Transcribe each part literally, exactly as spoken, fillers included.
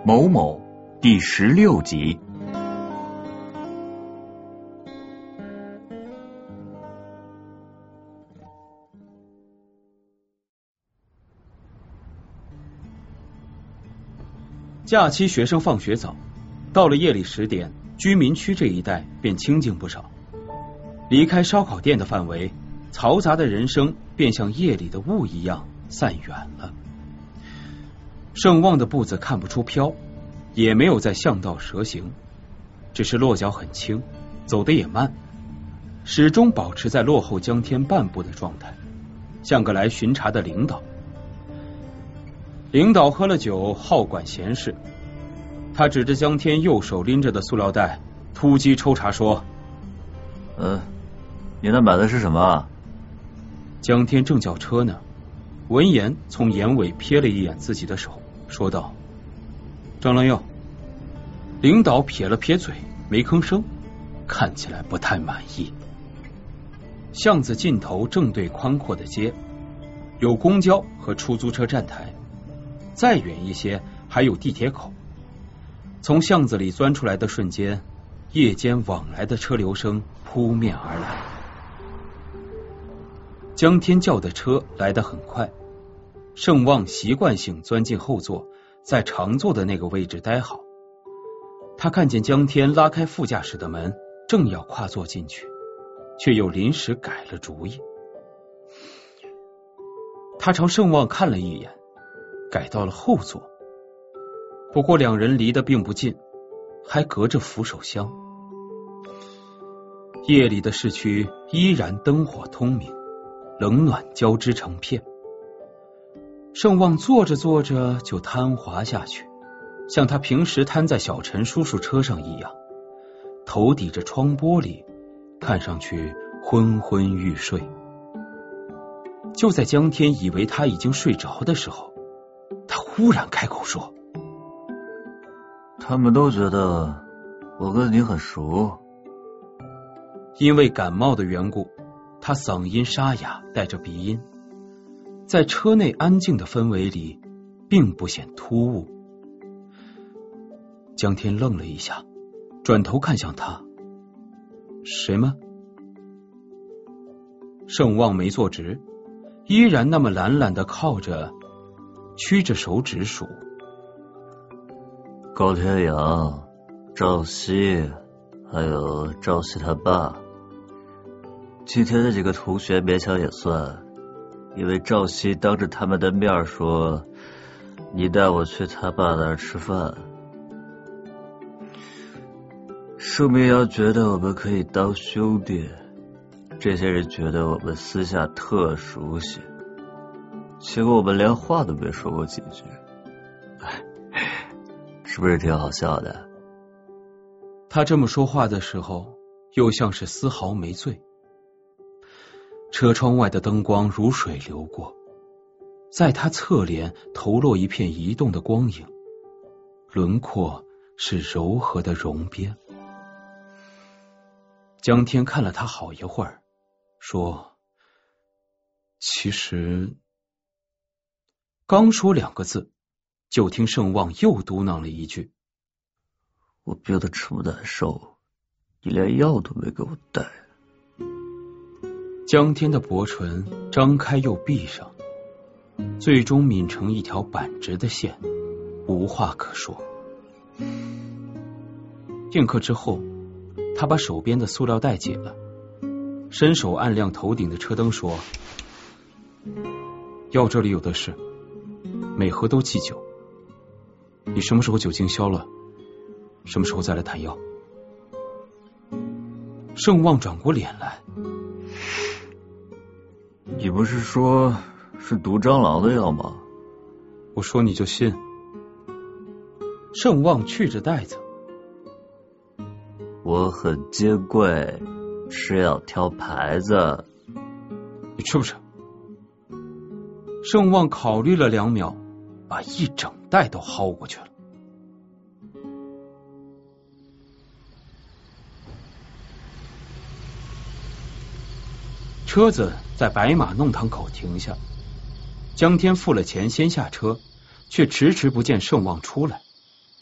某某第十六集。 假期学生放学早，到了夜里十点，居民区这一带便清静不少。离开烧烤店的范围，嘈杂的人声便像夜里的雾一样散远了。盛旺的步子看不出飘，也没有在巷道蛇行，只是落脚很轻，走得也慢，始终保持在落后江天半步的状态，像个来巡查的领导。领导喝了酒，好管闲事，他指着江天右手拎着的塑料袋，突击抽查说： 嗯，你那买的是什么？ 江天正叫车呢，闻言从眼尾瞥了一眼自己的手，说道：张郎耀。领导撇了撇嘴，没吭声，看起来不太满意。巷子尽头正对宽阔的街，有公交和出租车站台，再远一些还有地铁口。从巷子里钻出来的瞬间，夜间往来的车流声扑面而来。江天叫的车来得很快，盛旺习惯性钻进后座，在常坐的那个位置待好。他看见江天拉开副驾驶的门，正要跨坐进去，却又临时改了主意。他朝盛旺看了一眼，改到了后座。不过两人离得并不近，还隔着扶手箱。夜里的市区依然灯火通明，冷暖交织成片。盛旺坐着坐着就瘫滑下去，像他平时瘫在小陈叔叔车上一样，头抵着窗玻璃，看上去昏昏欲睡。就在江天以为他已经睡着的时候，他忽然开口说： 他们都觉得我跟你很熟。 因为感冒的缘故，他嗓音沙哑，带着鼻音，在车内安静的氛围里并不显突兀。江天愣了一下，转头看向他：谁吗？盛旺没坐直，依然那么懒懒的靠着，屈着手指数： 高天阳、赵熙，还有赵熙他爸。今天这几个同学勉强也算，因为赵熙当着他们的面说你带我去他爸那儿吃饭。盛明阳觉得我们可以当兄弟，这些人觉得我们私下特熟悉，结果我们连话都没说过几句，是不是挺好笑的？ 他这么说话的时候，又像是丝毫没醉。车窗外的灯光如水流过，在他侧脸投落一片移动的光影，轮廓是柔和的绒边。江天看了他好一会儿，说：其实……刚说两个字，就听盛旺又嘟囔了一句： 我病得这么难受，你连药都没给我带。 江天的薄唇张开又闭上，最终抿成一条板直的线，无话可说。片刻之后，他把手边的塑料袋解了，伸手按亮头顶的车灯，说：药这里有的是，每盒都忌酒，你什么时候酒精消了，什么时候再来谈药。盛旺转过脸来： 你不是说是毒蟑螂的药吗？ 我说你就信？盛旺去着袋子： 我很金贵，吃药挑牌子。 你吃不吃？盛旺考虑了两秒，把一整袋都薅过去了。车子在白马弄堂口停下，江天付了钱先下车，却迟迟不见盛旺出来。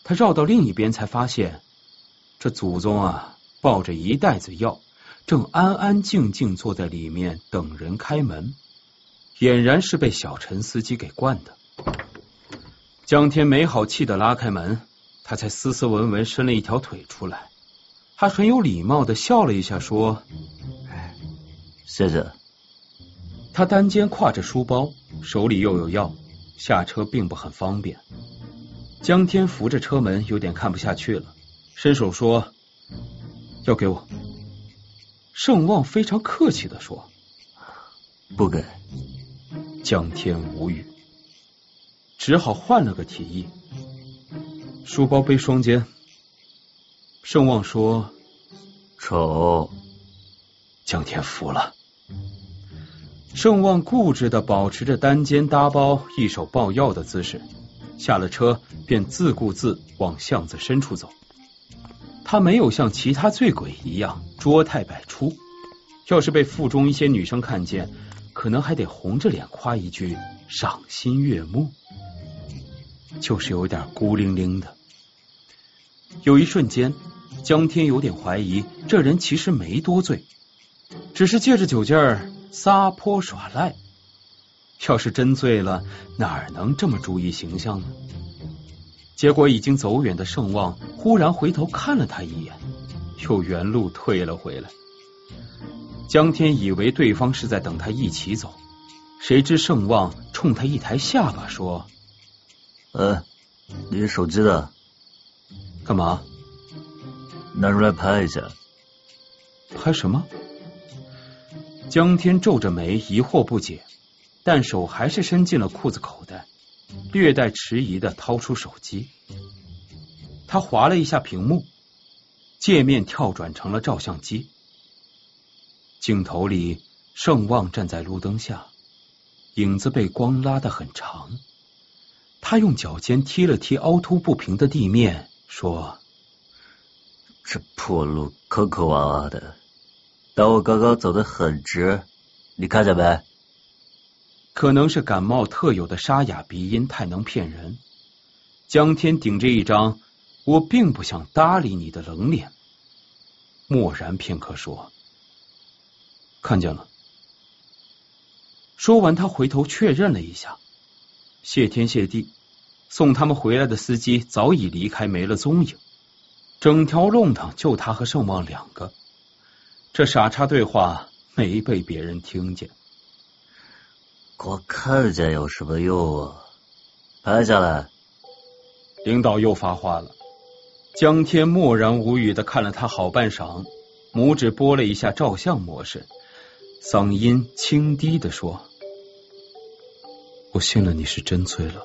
他绕到另一边才发现，这祖宗啊抱着一袋子药，正安安静静坐在里面等人开门，俨然是被小陈司机给惯的。江天没好气的拉开门，他才斯斯文文伸了一条腿出来，他很有礼貌的笑了一下说： 谢谢。 他单肩挎着书包，手里又有药，下车并不很方便。江天扶着车门，有点看不下去了，伸手说：药给我。盛旺非常客气的说： 不给。 江天无语，只好换了个提议：书包背双肩。盛旺说： 丑。 江天服了。盛旺固执的保持着单肩搭包，一手抱药的姿势，下了车便自顾自往巷子深处走。他没有像其他醉鬼一样捉态百出，要是被附中一些女生看见，可能还得红着脸夸一句赏心悦目，就是有点孤零零的。有一瞬间，江天有点怀疑这人其实没多醉，只是借着酒劲儿撒泼耍赖。要是真醉了，哪能这么注意形象呢？结果已经走远的盛旺忽然回头看了他一眼，又原路退了回来。江天以为对方是在等他一起走，谁知盛旺冲他一抬下巴说： 呃，你手机的？ 干嘛？ 拿出来拍一下。 拍什么？江天皱着眉疑惑不解，但手还是伸进了裤子口袋，略带迟疑的掏出手机。他划了一下屏幕，界面跳转成了照相机。镜头里盛旺站在路灯下，影子被光拉得很长。他用脚尖踢了踢凹凸不平的地面，说： 这破路坑坑洼洼的，但我刚刚走得很直，你看见没？ 可能是感冒特有的沙哑鼻音太能骗人，江天顶着一张我并不想搭理你的冷脸，默然片刻说：看见了。说完他回头确认了一下，谢天谢地，送他们回来的司机早已离开没了踪影，整条弄堂就他和盛旺两个，这傻叉对话没被别人听见。 光看见有什么用啊？拍下来。 领导又发话了。江天默然无语的看了他好半晌，拇指拨了一下照相模式，嗓音轻低的说：我信了你是真醉了。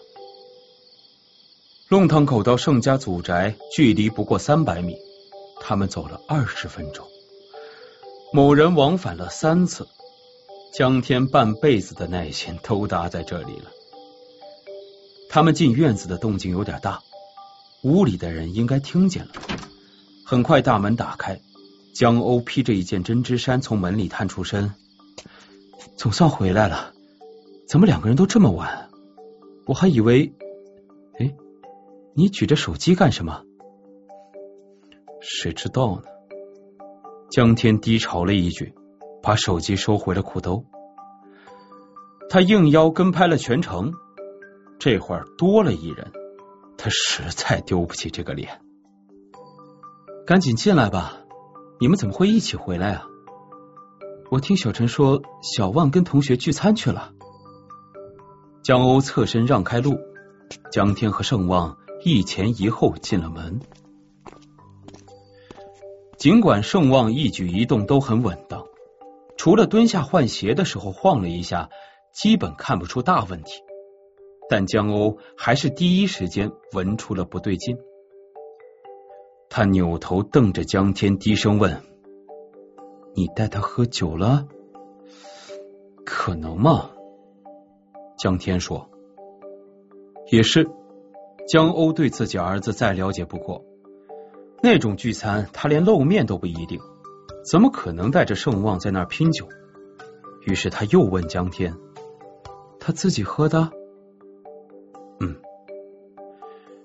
弄堂口到盛家祖宅距离不过三百米，他们走了二十分钟，某人往返了三次，江天半辈子的耐心都搭在这里了。他们进院子的动静有点大，屋里的人应该听见了。很快大门打开，江欧披着一件针织衫从门里探出身。总算回来了，怎么两个人都这么晚？我还以为……哎，你举着手机干什么？谁知道呢？江天低嘲了一句，把手机收回了裤兜。他应邀跟拍了全程，这会儿多了一人，他实在丢不起这个脸。赶紧进来吧，你们怎么会一起回来啊？我听小陈说小旺跟同学聚餐去了。江欧侧身让开路，江天和盛旺一前一后进了门。尽管盛旺一举一动都很稳当，除了蹲下换鞋的时候晃了一下，基本看不出大问题，但江欧还是第一时间闻出了不对劲。他扭头瞪着江天，低声问：你带他喝酒了？可能吗？江天说。也是，江欧对自己儿子再了解不过，那种聚餐他连露面都不一定，怎么可能带着盛旺在那儿拼酒？于是他又问江天：他自己喝的？嗯。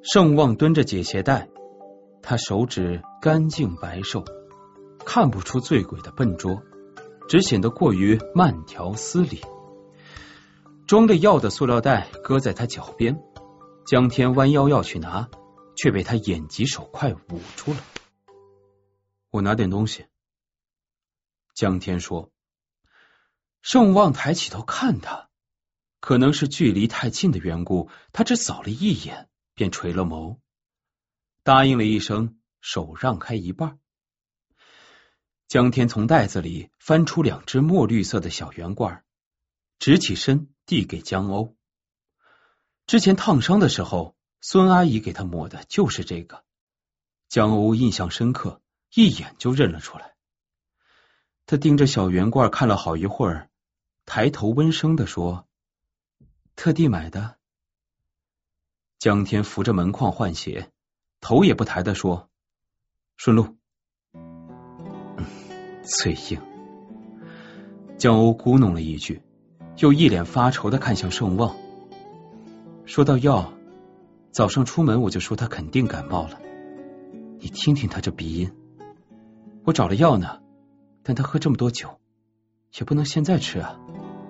盛旺蹲着解鞋带，他手指干净白瘦，看不出醉鬼的笨拙，只显得过于慢条斯理。装着药的塑料袋搁在他脚边，江天弯腰要去拿，却被他眼疾手快捂住了。我拿点东西。江天说。盛旺抬起头看他，可能是距离太近的缘故，他只扫了一眼便垂了眸，答应了一声，手让开一半。江天从袋子里翻出两只墨绿色的小圆罐，直起身递给江欧。之前烫伤的时候，孙阿姨给他抹的就是这个。江欧印象深刻，一眼就认了出来。他盯着小圆罐看了好一会儿，抬头温声地说：特地买的。江天扶着门框换鞋，头也不抬地说：顺路。嗯，嘴硬。江欧咕哝了一句，又一脸发愁地看向盛旺。说到药，早上出门我就说他肯定感冒了，你听听他这鼻音。我找了药呢，但他喝这么多酒，也不能现在吃啊。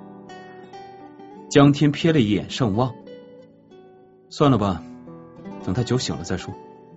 江天瞥了一眼盛旺，算了吧，等他酒醒了再说。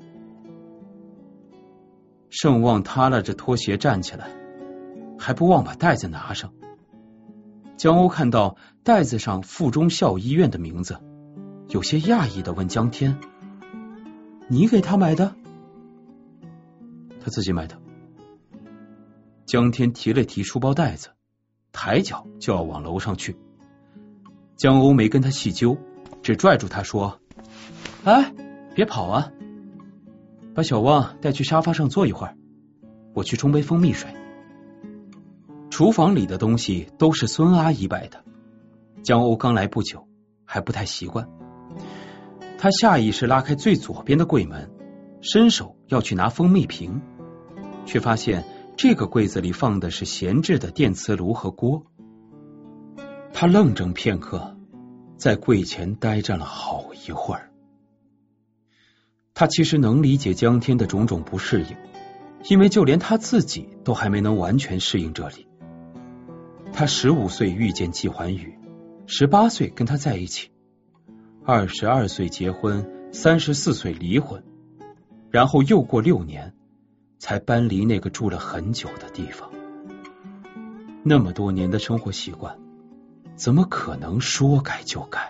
盛旺踏拉着拖鞋站起来，还不忘把袋子拿上。江欧看到袋子上附中校医院的名字，有些讶异的问江天：你给他买的？他自己买的。江天提了提书包袋子，抬脚就要往楼上去。江欧没跟他细究，只拽住他说：哎，别跑啊，把小旺带去沙发上坐一会儿，我去冲杯蜂蜜水。厨房里的东西都是孙阿姨摆的，江欧刚来不久，还不太习惯。他下意识拉开最左边的柜门，伸手要去拿蜂蜜瓶，却发现这个柜子里放的是闲置的电磁炉和锅。他愣怔片刻，在柜前呆站了好一会儿。他其实能理解江天的种种不适应，因为就连他自己都还没能完全适应这里。他十五岁遇见季环宇，十八岁跟他在一起，二十二岁结婚，三十四岁离婚，然后又过六年才搬离那个住了很久的地方。那么多年的生活习惯，怎么可能说改就改？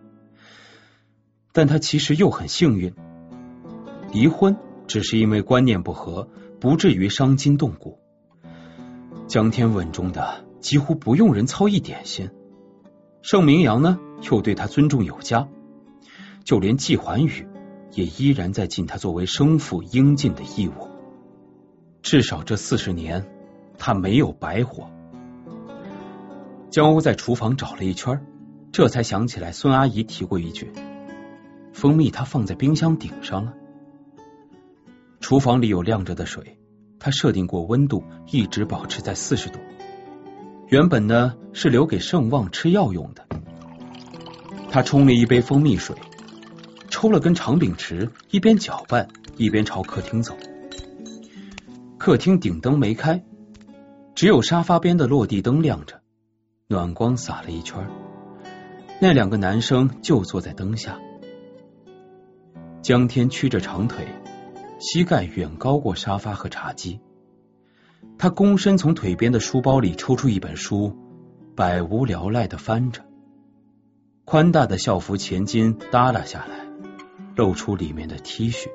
但他其实又很幸运，离婚只是因为观念不合，不至于伤筋动骨。江天稳重的几乎不用人操一点心，盛明阳呢又对他尊重有加，就连季环宇也依然在尽他作为生父应尽的义务。至少这四十年他没有白活。江欧在厨房找了一圈，这才想起来孙阿姨提过一句，蜂蜜他放在冰箱顶上了。厨房里有晾着的水，他设定过温度一直保持在四十度，原本呢是留给盛旺吃药用的。他冲了一杯蜂蜜水，抽了根长柄匙，一边搅拌一边朝客厅走。客厅顶灯没开，只有沙发边的落地灯亮着，暖光洒了一圈，那两个男生就坐在灯下。江天屈着长腿，膝盖远高过沙发和茶几，他躬身从腿边的书包里抽出一本书，百无聊赖地翻着。宽大的校服前襟耷拉下来，露出里面的 T 恤。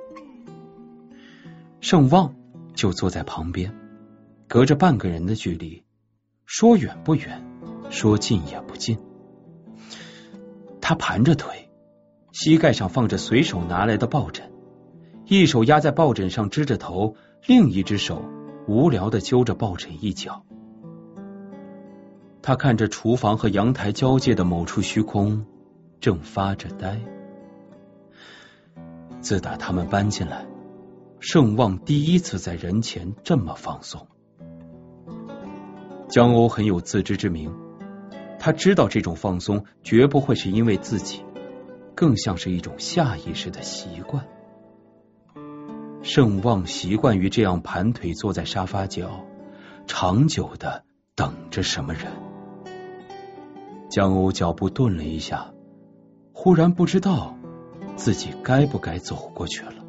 盛旺就坐在旁边，隔着半个人的距离，说远不远，说近也不近。他盘着腿，膝盖上放着随手拿来的抱枕，一手压在抱枕上支着头，另一只手无聊地揪着抱枕一角。他看着厨房和阳台交界的某处虚空，正发着呆。自打他们搬进来，盛旺第一次在人前这么放松。江欧很有自知之明，他知道这种放松绝不会是因为自己， 更像是一种下意识的习惯。盛旺习惯于这样盘腿坐在沙发角，长久的等着什么人。江鸥脚步顿了一下，忽然不知道自己该不该走过去了。